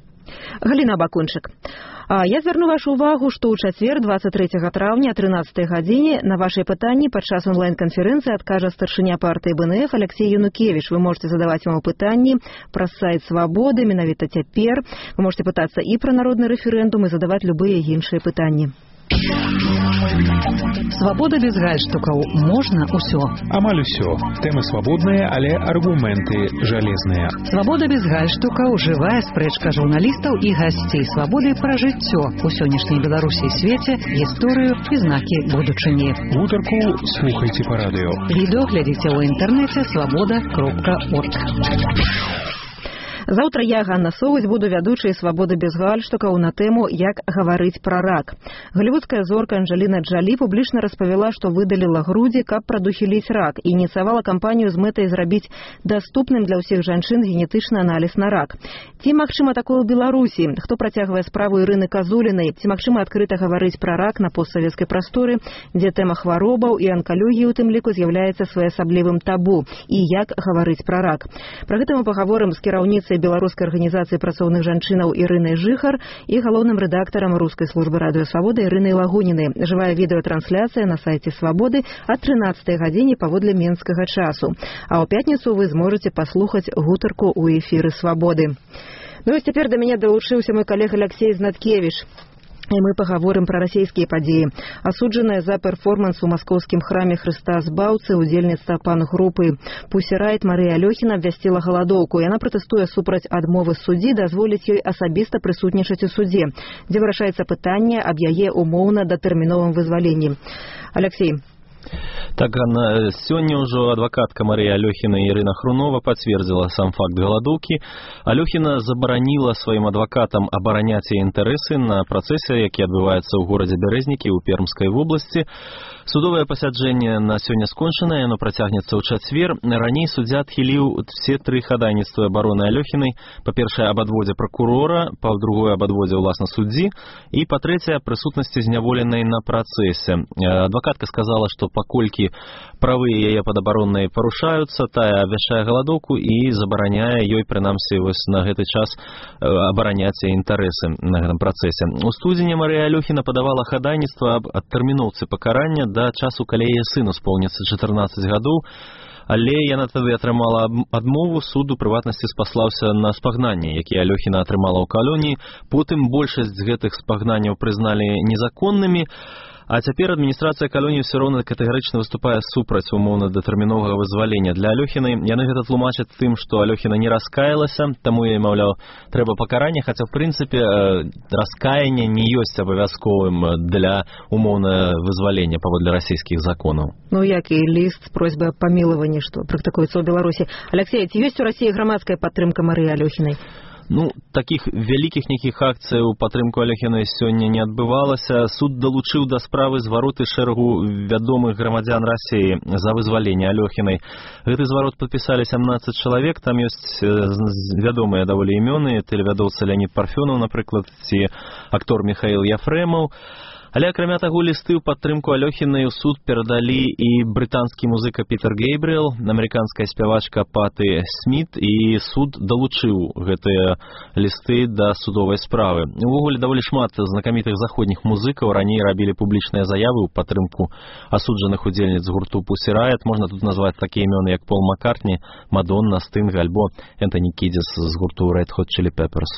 Галіна Абакунчык. А я звярну вашу увагу, што ў чацвер двадцать трэцяга траўня о трынаццатай гадзіне на вашыя пытанні падчас онлайн-канферэнцыі адкажа старшыня партыі бэ эн эф Алексей Янукевіч. Вы можете задаваць яму пытанні праз сайт Свабоды, менавіта цяпер. Вы можете пытацца і пра народны рэферэндум, і задаваць любыя іншыя пытанні. Свабода без гальштукаў. Можна ўсё. Амаль усё. Тэмы свабодныя, але аргументы жалезныя. Свабода без гальштукаў. Жывая спрэчка журналістаў і гасцей свабоды пра жыццё у сённяшняй Беларусі і свеце, гісторыю і знакі будучыні. Гутарку слухайце па радыё. Відэо глядзіце ў інтэрнэце свабода кропка орг. Заўтра я, Ганна Соўць, буду вядучай «Свабоды без гальштукаў» на тэму «Як гаварыць пра рак». Голливудская зорка Анджеліна Джолі публічна распавяла, што выдаліла грудзі, каб прадухіліць рак, і ініцыявала кампанію з мэтай зрабіць даступным для ўсіх жанчын генетычны аналіз на рак. Ці магчыма такое ў Беларусі? Хто працягвае справу Ірыны Казулінай? Ці магчыма адкрыта гаварыць пра рак на постсавецкай прасторы, дзе тэма хваробаў і анкалогіі ў тым ліку з'яўляецца своеасаблівым табу? І як гаварыць пра рак? Пра гэта мы пагаворым з кіраўніцай беларускай арганізацыі працоўных жанчынаў Ірынай Жыхар і галоўным рэдактарам рускай службы радыё Свабода Ірынай Лагунінай. Жывая відэатрансляцыя на сайце Свабоды о трынаццатай гадзіне паводле менскага часу. А ў пятніцу вы зможаце паслухаць гутарку ў эфіры Свабоды. Ну і цяпер да мяне далучыўся мой калега Алексей Знаткевіч. І мы пагаворым пра расійскія падзеі. Асуджаная за перформанс у маскоўскім храме Хрыста Збаўцы удзельніца пан-групы Pussy Riot Марыя Алёхіна абвясціла галадоўку. Яна пратэстуе супраць адмовы суддзі дазволіць ёй асабіста прысутнічаць у судзе, дзе вырашаецца пытанне аб яе умоўна датэрміновым вызваленні. Алексей, Так, сёння ўжо адвакатка Марыя Алёхіна і Ірына Хрунова пацвердзіла сам факт галадоўкі. Алёхіна забараніла сваім адвакатам абараняць яе інтарэсы на працэсе, які адбываецца ў горадзе Бярэзнікі ў Пермскай вобласці. Судовае пасяджэнне на сёння скончана, яно працягнецца ў чацвер. Раней суддзя адхіліў все тры хадайніцтвы абароны Алёхінай. Па-першае, аб адводзе пракурора, па-другое, аб адводзе ўласна суддзі і, па-трэцяе, прысутнасці зняволенай на працэсе. Адвакатка сказала, што паколькі правы яе падабароннай парушаюцца, тая абвяшчае галадоўку і забараняе ёй, прынамсі, вось на гэты час абараняць яе інтарэсы на гэтым працэсе. У студзені Марыя Алёхіна падавала хадайніцтва аб адтэрміноўцы пакарання да часу, калі яе сыну споўніцца чатырнаццаць гадоў, але яна тады атрымала адмову. Суд у прыватнасці спаслаўся на спагнанні, якія Алёхіна атрымала ў калоніі. Потым большасць з гэтых спагнанняў прызналі незаконнымі. А цяпер адміністрацыя калоніі ўсё роўна катэгарычна выступае супраць умоўна датэрміновага вызвалення для Алёхінай. Яны гэта тлумачаць тым, што Алёхіна не раскаялася, таму яй, маўляў, трэба пакаранне, хаця, в прынцыпе, раскаянне не ёсць абавязковым для умоўна вызвалення паводле расійскіх законаў. Ну, як і ліст з просьбай аб памілаванні, што практыкуецца ў Беларусі. Алексей, ці ёсць у Расіі грамадская падтрымка Марыі Алёхінай? Ну, такіх вялікіх нейкіх акцый у падтрымку Алёхінай сёння не адбывалася. Суд далучыў да справы звароты шэрагу вядомых грамадзян Расіі за вызваленне Алёхінай. Гэты зварот падпісалі сямнаццаць чалавек, там ёсць вядомыя даволі імёны, тэлевядоўца Леонід Парфёнаў, напрыклад, ці актор Михаил Яфрэмаў. Але, акрамя таго, лісты ў падтрымку Алёхінай у суд перадалі і брытанскі музыка Пітер Гейбріэл, амерыканская спявачка Паты Сміт, і суд далучыў гэтыя лісты да судовай справы. Увогуле, даволі шмат знакамітых заходніх музыкаў раней рабілі публічныя заявы ў падтрымку асуджаных удзельніц гурту Pussy Riot. Можна тут назваць такія імёны, як Пол Маккартні, Мадонна, Стынг, альбо Энтоні Кідзіс з гурту Red Hot Chili Peppers.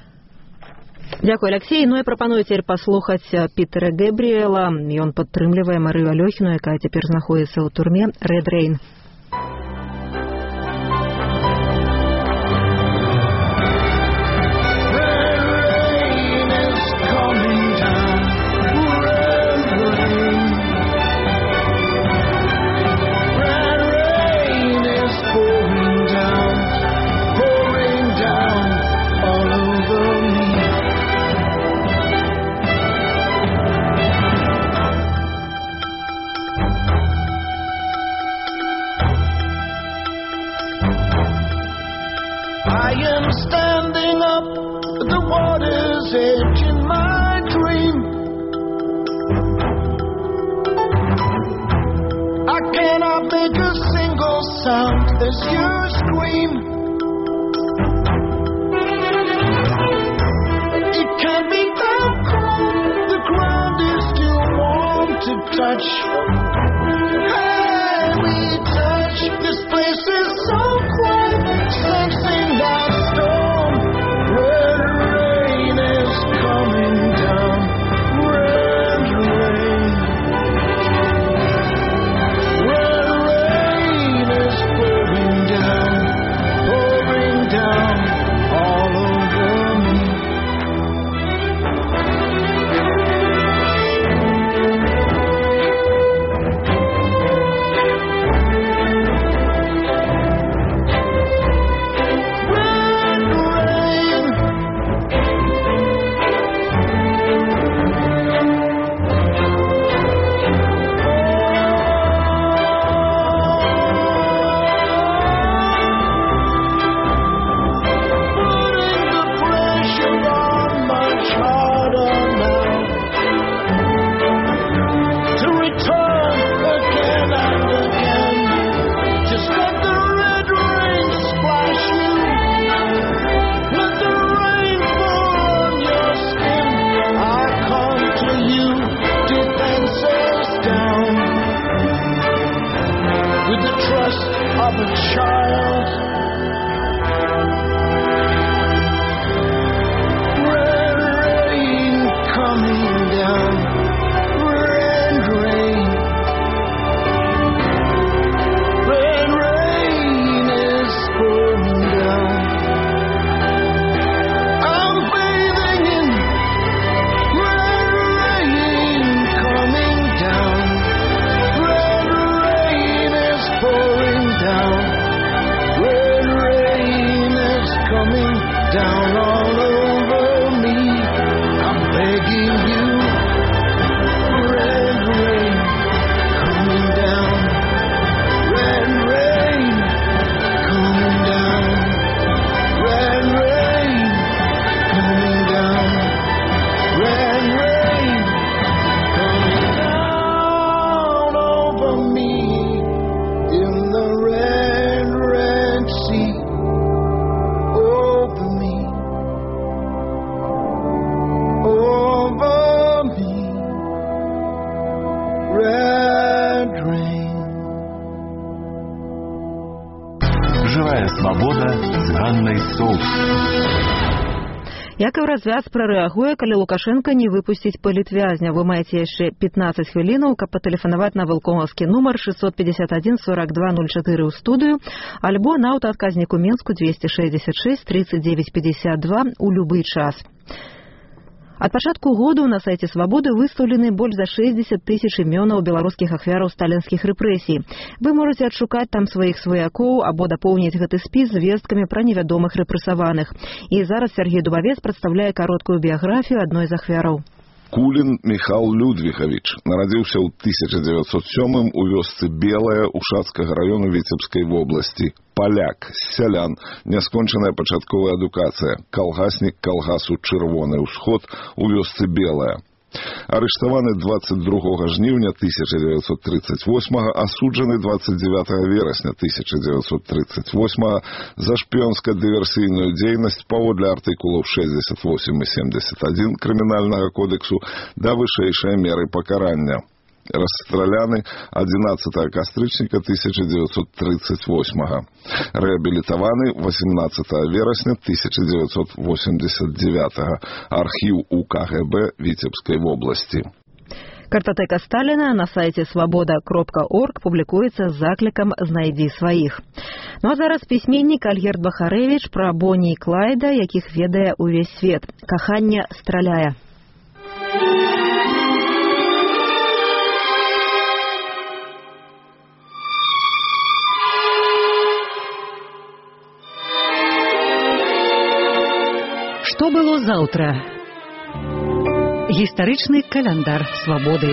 Дзякуй, Алексей. Ну і прапаную цяпер паслухаць Пітера Гэбріэла. Ён падтрымлівае Марыю Алёхіну, якая цяпер знаходзіцца ў турме Red Rain. I am standing up at the water's edge in my dream. I cannot make a single sound as you scream. It can't be that cold, the ground is too warm to touch. Can we touch? This place is so quiet, sensing that storm. Red rain is coming down. Red rain. Red rain is pouring down, pouring down all over me. Of a child, red rain coming down, red rain, red rain is pouring down. I'm bathing in red rain coming down, red Цифровая свобода с Ганной Соус. Як і ў развяз прарэагуе, калі Лукашенко не выпусціць палітвязня. Вы маеце яшчэ пятнадцать хвілінаў, каб патэлефанаваць на валкомаўскі нумар шестьсот пятьдесят один сорок два ноль четыре ў студыю, альбо на аўтаадказніку Менску двести шестьдесят шесть тридцать девять пятьдесят два ў любы час. Ад пачатку году на сайце Свабоды выстаўлены больш за шестьдесят тысяч імёнаў беларускіх ахвяраў сталінскіх рэпрэсій. Вы можаце адшукаць там сваіх сваякоў або дапоўніць гэты спіс звесткамі пра невядомых рэпрэсаваных. І зараз Сергей Дубавец прадстаўляе кароткую біяграфію адной з ахвяраў. Кулин Михаил Людвигович нарадзіўся ў тысяча девятьсот сёмым у вёсцы Белая Ушацкага раёну Віцебскай вобласці. Паляк, сялян, няскончаная пачатковая адукацыя, калгаснік калгасу Чырвоны ўсход у вёсцы Белая. Арыштаваны двадцать другога жніўня тысяча девятьсот тридцать восьмага, асуджаны двадцать девятага верасня тысяча девятьсот тридцать восьмага за шпіёнска-дыверсійную дзейнасць паводле артыкулаў шестьдесят восемь и семьдесят один Крымінальнага кодексу да вышэйшай меры пакарання. Расстраляны одиннадцатага кастрычніка тысяча девятьсот тридцать восьмага. Реабилитованы восемнадцатага верасня тысяча девятьсот восемьдесят девятага. Архив УКГБ Витебской области. Картотека Сталина на сайте свобода кропка орг публікуецца з заклікам «Знайдзі сваіх». Ну а зараз пісьменнік Альгерд Бахарэвіч пра Бонні і Клайда, якіх ведае ўвесь свет. Каханне страляе. Што было заўтра? Гістарычны каляндар свабоды.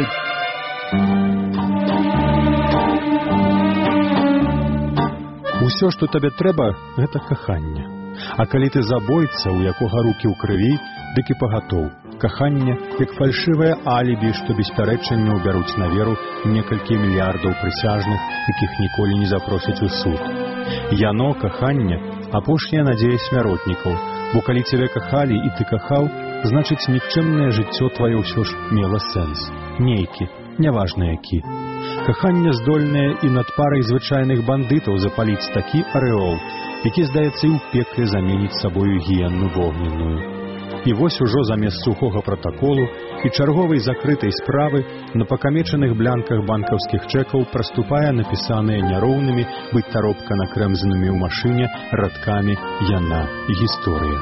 Усё, што табе трэба, гэта каханне. А калі ты забойца, у якога рукі ў крыві, дык і пагатоў. Каханне, як фальшывае алібі, што беспярэчанне ўбяруць на веру некалькі мільярдаў прысяжных, якіх ніколі не запросяць у суд. Яно, каханне, апошняя надзея смяротнікаў, бо калі цябе кахалі і ты кахаў, значыць нікчэмнае жыццё тваё ўсё ж мела сэнс. Нейкі, няважна які. Каханне здольнае і над парай звычайных бандытаў запаліць такі арэол, які, здаецца, і ў пекле заменіць сабою гіенну вогненную. І вось ужо замест сухога пратаколу і чарговай закрытай справы на пакамечаных блянках банкаўскіх чэкаў праступае напісаныя няроўнымі, быць таропка накрэмзанымі ў машыне радкамі яна і гісторыя.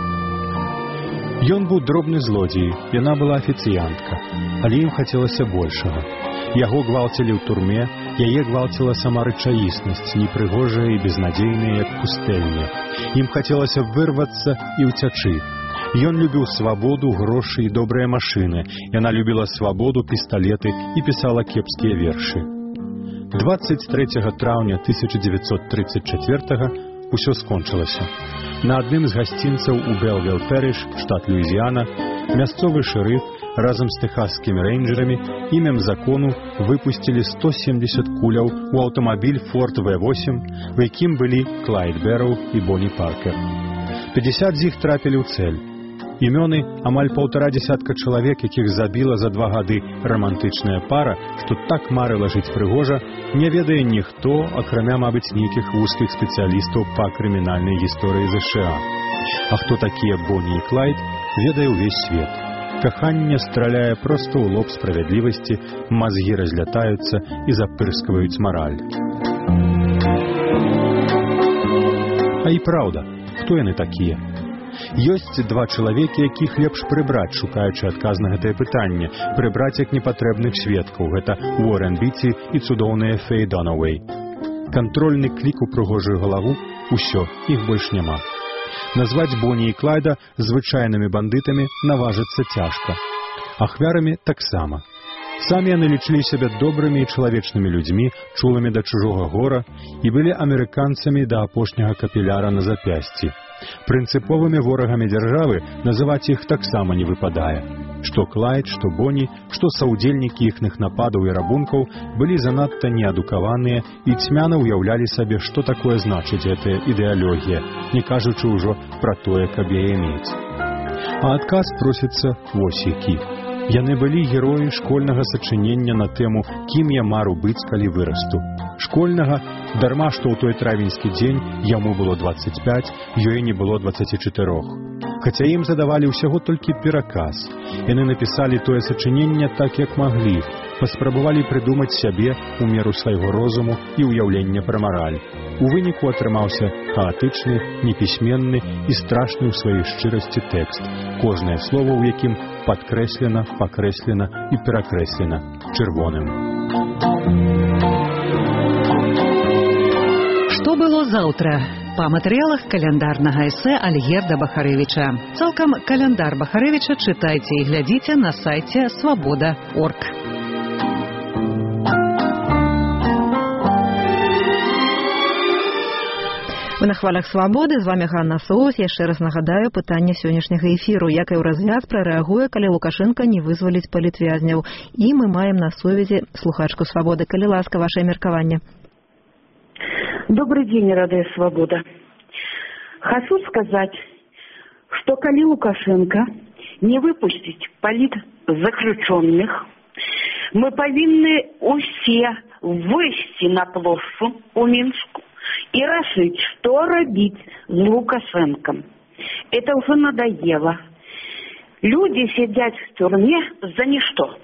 Ён быў дробны злодзей, яна была афіцыянтка, але ім хацелася большага. Яго гвалцілі ў турме, яе гвалціла сама рэчаіснасць, непрыгожая і безнадзейная, як пустэльня. Ім хацелася вырвацца і ўцячы. Ён любіў свабоду, грошы і добрыя машыны. Яна любіла свабоду, пісталеты і пісала кепскія вершы. двадцать трэцяга траўня тысяча девятьсот тридцать четвёртага усё скончылася. На адным з гасцінцаў у Белвел-Пэрыш, штат Луізіяна, мясцовы шэрыф разам з тэхасскімі рэйнджэрамі імем закону выпусцілі сто семьдесят куляў у аўтамабіль Форд вэ восемь, у якім былі Клайд Бэрроу і Бонні Паркер. пятьдесят з іх трапілі ў цэль. Імёны амаль паўтара дзесятка чалавек, якіх забіла за два гады рамантычная пара, што так марыла жыць прыгожа, не ведае ніхто, акрамя, мабыць, нейкіх вузкіх спецыялістаў па крымінальнай гісторыі ЗША. А хто такія Бонні і Клайд, ведае ўвесь свет. Каханне страляе проста ў лоб справядлівасці, мазгі разлятаюцца і запырскваюць мараль. А і праўда, хто яны такія? Ёсць два чалавекі, якіх лепш прыбраць, шукаючы адказ на гэтае пытанне, прыбраць як непатрэбных сведкаў. Гэта Уоррен Біці і цудоўная Фэй Донавэй. Кантрольны клік у прыгожую галаву, усё, іх больш няма. Назваць Бонні і Клайда звычайнымі бандытамі наважыцца цяжка. Ахвярамі таксама. Самі яны лічылі сябе добрымі і чалавечнымі людзьмі, чулымі да чужога гора, і былі амерыканцамі да апошняга капіляра на запясці. Прынцыповымі ворагамі дзяржавы называць іх таксама не выпадае. Што Клайд, што Бонні, што саўдзельнікі іхных нападаў і рабункаў былі занадта неадукаваныя і цьмяна ўяўлялі сабе, што такое значыць гэтая ідэалогія, не кажучы ўжо пра тое, каб яе мець. А адказ просіцца вось які. Яны былі героі школьнага сачынення на тэму «Кім я мару быць, калі вырасту». Школьнага, дарма што ў той травеньскі дзень яму было дваццаць пяць, ёй не было дваццаць чатыры. Хаця ім задавалі ўсяго толькі пераказ. Яны напісалі тое сачыненне так, як маглі, паспрабавалі прыдумаць сябе ў меру свайго розуму і ўяўлення пра мараль. У выніку атрымаўся хаатычны, непісьменны і страшны ў сваёй шчырасці тэкст, кожнае слова ў якім падкрэслена, пакрэслена і перакрэслена чырвоным. Што было заўтра? Па матэрыялах каляндарнага эсэ Альгерда Бахарэвіча. Цалкам каляндар Бахарэвіча чытайце і глядзіце на сайце свабода точка орг. Вы на хвалях свабоды, з вами Ганна Соус. Яшчэ раз нагадаю пытанне сённяшняга эфіру, як еўразвяз прарэагуе, калі Лукашенка не вызваліць палітвязняў. І мы маем на сувязі слухачку свабоды. Калі ласка, ваше меркаванне. Добрый день, Радио Свобода. Хочу сказать, что коли Лукашенко не выпустить политзаключенных, мы повинны все выйти на площадь у Минску и решить, что робить с Лукашенком. Это уже надоело. Люди сидят в тюрьме за ничто.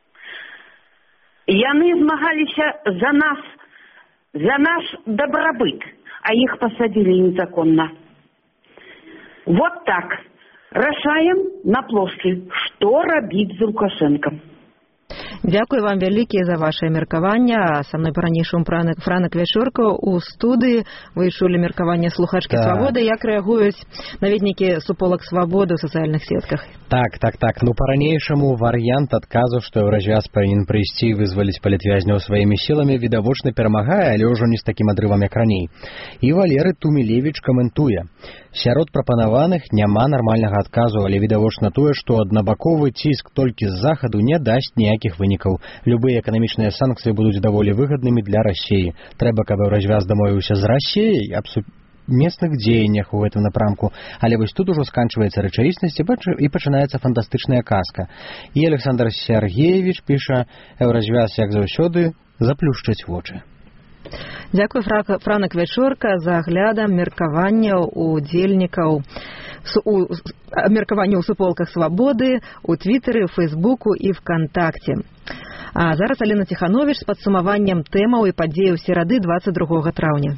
Яны змагались за нас, за наш добробыт, а их посадили незаконно. Вот так. Решаем на площади, что робить с Лукашенком. Дзякуй вам вялікія за ваше меркаванне. Са мной па-ранейшаму Франак Вячорка у студыі. Вы чулі меркаванне слухачкі да. Свабоды. Як рэагуюць наведнікі суполак свабоды ў сацыяльных сетках? Так, так, так. Ну, па-ранейшаму варыянт адказу, што еўразвяз павінен прыйсці і вызваліць палітвязняў сваімі сіламі, відавочна перамагае, але ўжо не з такім адрывам, як раней. І Валеры Тумілевіч каментуе. Сярод прапанаваных няма нармальнага адказу, але відавочна тое, што аднабаковы ціск толькі з захаду не дасць ніякіх вынікаў. Любыя эканамічныя санкцыі будуць даволі выгаднымі для Расіі. Трэба, каб еўразвяз дамовіўся з Расіяй аб сумесных дзеяннях у гэтым напрамку. Але вось тут ужо сканчваецца рэчаіснасць і пачынаецца фантастычная казка. І Александр Сергеевич піша, еўразвяз, як заўсёды, заплюшчаць вочы. Дзякуй, Франак Вячорка, за аглядам меркаванняў удзельнікаў у меркаванняў у суполках свабоды, у Твиттэры, Фейсбуку і ВКонтакце. А зараз Алена Ціхановіч з падсумаваннем тэмаў і падзеяў серады дваццаць другога траўня.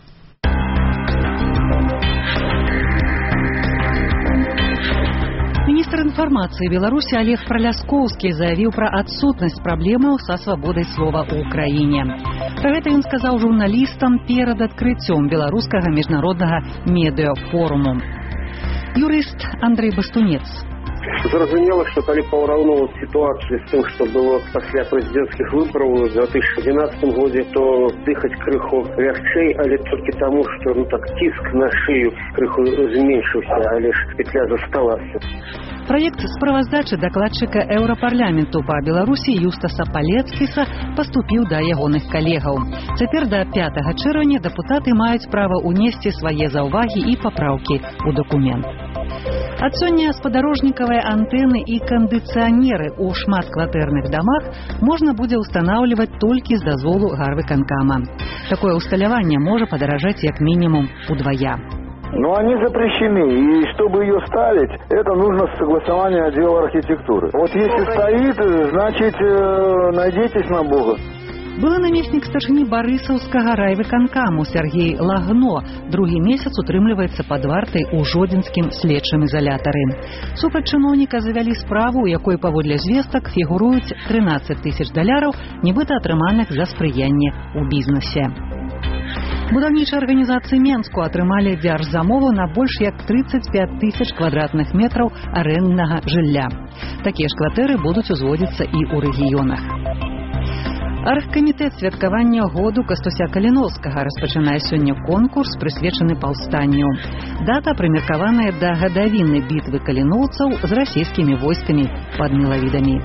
Міністр інфармацыі Беларусі Олег Праляскоўскі заявіў пра адсутнасць праблемаў са свабодай слова ў краіне. Пра гэта ён сказаў журналістам перад адкрыццём беларускага міжнароднага медыафоруму. Юрыст Андрэй Бастунец. Зразумела, што калі параўноўваць сітуацыю з тым, што было пасля прэзідэнцкіх выбараў у две тысячи двенадцатым годзе, то дыхаць крыху лягчэй, але толькі таму, што ну так ціск на шыю крыху зменшыўся, але ж петля засталася. Праект справаздачы дакладчыка Еўрапарламенту па Беларусі Юстаса Палецкіса паступіў да ягоных калегаў. Цяпер да пятага чэрвеня дэпутаты маюць права ўнесці свае заўвагі і папраўкі ў дакумент. Ад сёння спадарожнікавыя антэны і кандыцыянеры ў шматкватэрных дамах можна будзе ўстанаўліваць толькі з дазволу гарвыканкама. Такое усталяванне можа падаражаць як мінімум удвая. Но они запрещены, и чтобы ее ставить, это нужно согласование отдела архитектуры. Вот если стоит, значит, надейтесь на Бога. Былы намеснік старшыні барысаўскага райвыканкаму Сергей Лагно другі месяц утрымліваецца пад вартай у жодзінскім следчым ізалятары. Супраць чыноўніка завялі справу, у якой паводле звестак фігуруюць трынаццаць тысяч даляраў, нібыта атрыманых за спрыянне ў бізнесе. Будаўнічыя арганізацыі Менску атрымалі дзяржзамову на больш як трыццаць пяць тысяч квадратных метраў арэнднага жылля. Такія ж кватэры будуць узводзіцца і ў рэгіёнах. Аргкамітэт святкавання году Кастуся Каліноўскага распачынае сёння конкурс, прысвечаны паўстанню. Дата прымеркаваная да гадавіны бітвы каліноўцаў з расійскімі войскамі пад Мелавідамі.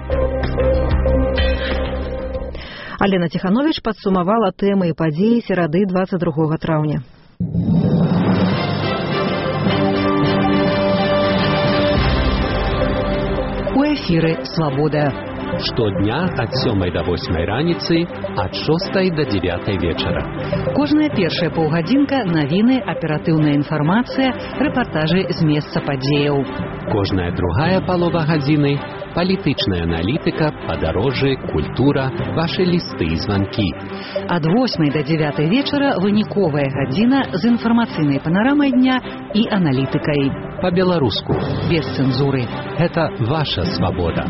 Алена Ціхановіч падсумавала тэмы і падзеі серады дваццаць другога траўня. У эфіры «Свобода». Штодня ад сёмай да восьмай раніцы, ад шостай да дзевятай вечара. Кожная першая паўгадзінка навіны, аператыўная інфармацыя, рэпартажы з месца падзеяў. Кожная другая палова гадзіны палітычная аналітыка, падарожжы, культура, вашы лісты і званкі. Ад восьмай да дзевятай вечара выніковая гадзіна з інфармацыйнай панарамай дня і аналітыкай. Па-беларуску. Без цэнзуры. Гэта ваша свабода.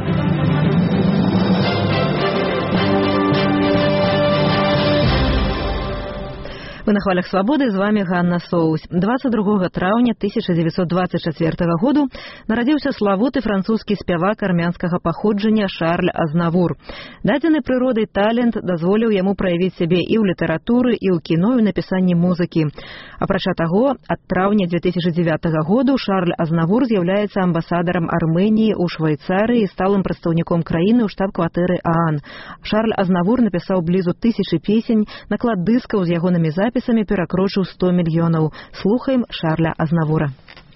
Вы на хвалях свабоды, з вами Ганна Соус. двадцать другого траўня тысяча девятьсот двадцать четвёртого году нарадзіўся славуты французскі спявак армянскага паходжання Шарль Азнавур. Дадзены прыродай талент дазволіў яму праявіць сябе і ў літаратуры, і ў кіно, і ў напісанні музыкі. Апрача таго, ад траўня две тысячи девятого году Шарль Азнавур з'яўляецца амбасадарам Арменіі ў Швейцарыі і сталым прадстаўніком краіны ў штаб-кватэры ААН. Шарль Азнавур напісаў блізу тысячы песень, наклад дыскаў з ягонымі запісамі перакрочыў сто мільёнаў. Слухаем Шарля Азнавура.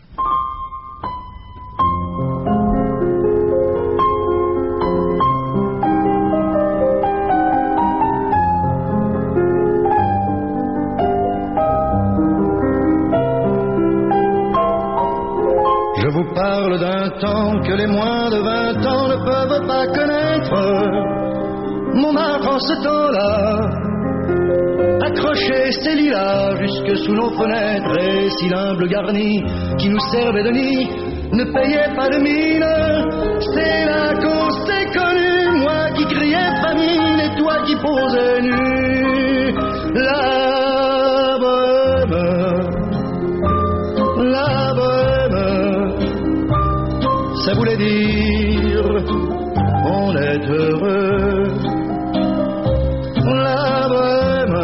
Je vous parle d'un temps que les moins de vingt ans ne peuvent pas connaître. Montmartre en ce temps-là accrochait ses lilas jusque sous nos fenêtres, et si l'humble garni qui nous servait de nid ne payait pas de mine, c'est là qu'on s'est connus, moi qui criais famine et toi qui posais nu. La bohème, la bohème, ça voulait dire on est heureux. La bohème,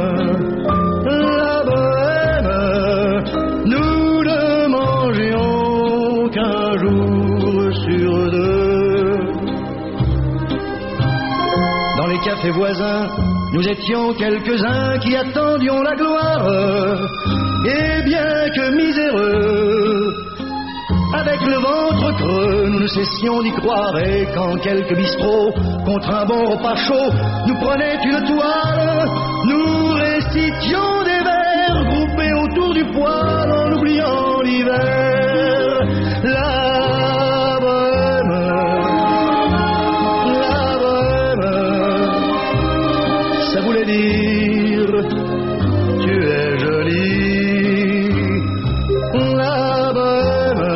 la bohème, nous ne mangions qu'un jour sur deux. Dans les cafés voisins, nous étions quelques-uns qui attendions la gloire, et bien que miséreux, avec le ventre creux, nous ne cessions d'y croire. Et quand quelques bistrots, contre un bon repas chaud, nous prenaient une toile, nous récitions des vers groupés autour du poêle en oubliant l'hiver. La bohème, la bohème, ça voulait dire tu es jolie. La bohème,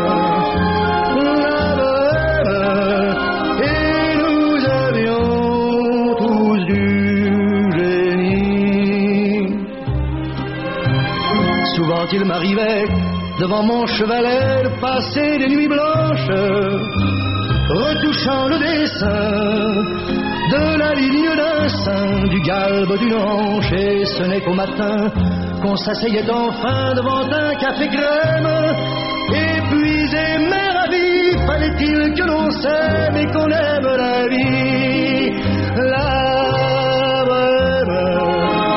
il m'arrivait devant mon chevalet de passer des nuits blanches, retouchant le dessin de la ligne d'un sein, du galbe d'une hanche, et ce n'est qu'au matin qu'on s'asseyait enfin devant un café crème, épuisé mais ravi, fallait-il que l'on s'aime et qu'on aime la vie. La bohème,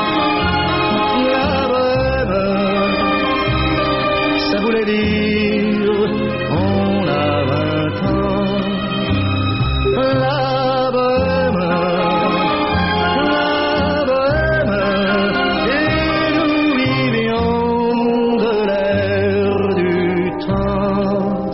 ça voulait dire on a vingt ans. La bohème, la bohème, et nous vivions de l'air du temps.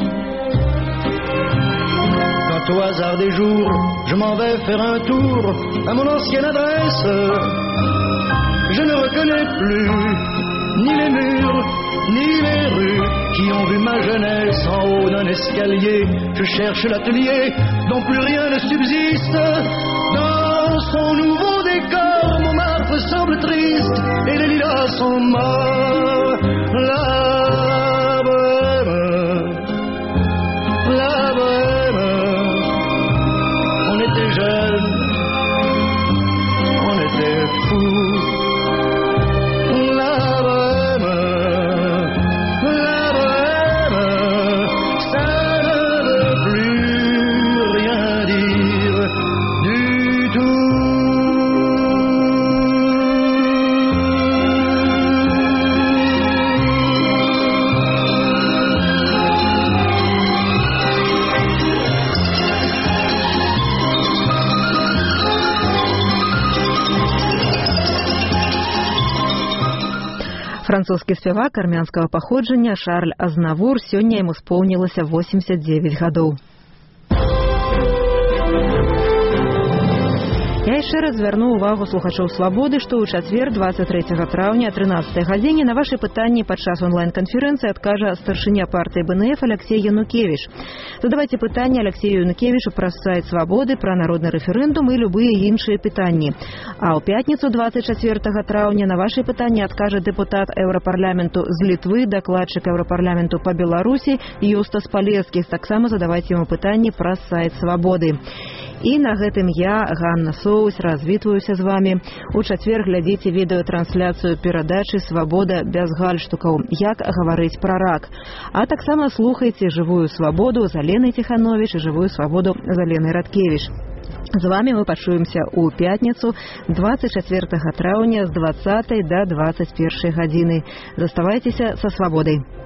Quand au hasard des jours je m'en vais faire un tour à mon ancienne adresse, je ne reconnais plus ni les murs ni les rues qui ont vu ma jeunesse en haut d'un escalier. Je cherche l'atelier dont plus rien ne subsiste. Dans son nouveau décor, Montmartre semble triste et les lilas sont morts. La bohème, la bohème, on était jeunes, on était fous. La bohème, Французскі спявак армянскага паходжання Шарль Азнавур сёння яму споўнілася восемьдесят девять гадоў. Я яшчэ раз звярну ўвагу слухачоў «Свабоды», што ў чацвер двадцать трэцяга траўня о трынаццатай гадзіне на вашы пытанні падчас онлайн-канферэнцыі адкажа старшыня партыі бэ эн эф Алексей Янукевіч. Задавайце пытанні Алексею Янукевічу праз сайт «Свабоды», пра народны рэферэндум і любыя іншыя пытанні. А ў пятніцу двадцать чацвёртага траўня на вашы пытанні адкажа дэпутат Еўрапарламенту з Літвы, дакладчык Еўрапарламенту па Беларусі Юстас Палецкі. Таксама задавайце яму пытанні праз сайт «Свабоды». І на гэтым я, Ганна Соус, развітваюся з вами. У чацвер глядзіце відэатрансляцыю перадачы «Свабода без гальштукаў. Як гаварыць пра рак». А таксама слухайце «Жывую свабоду» з Аленай Ціхановіч і «Жывую свабоду» з Аленай Радкевіч. З вами мы пачуемся ў пятніцу двадцать чацвёртага траўня з двадцатай да двадцать першай гадзіны. Заставайцеся са свабодай.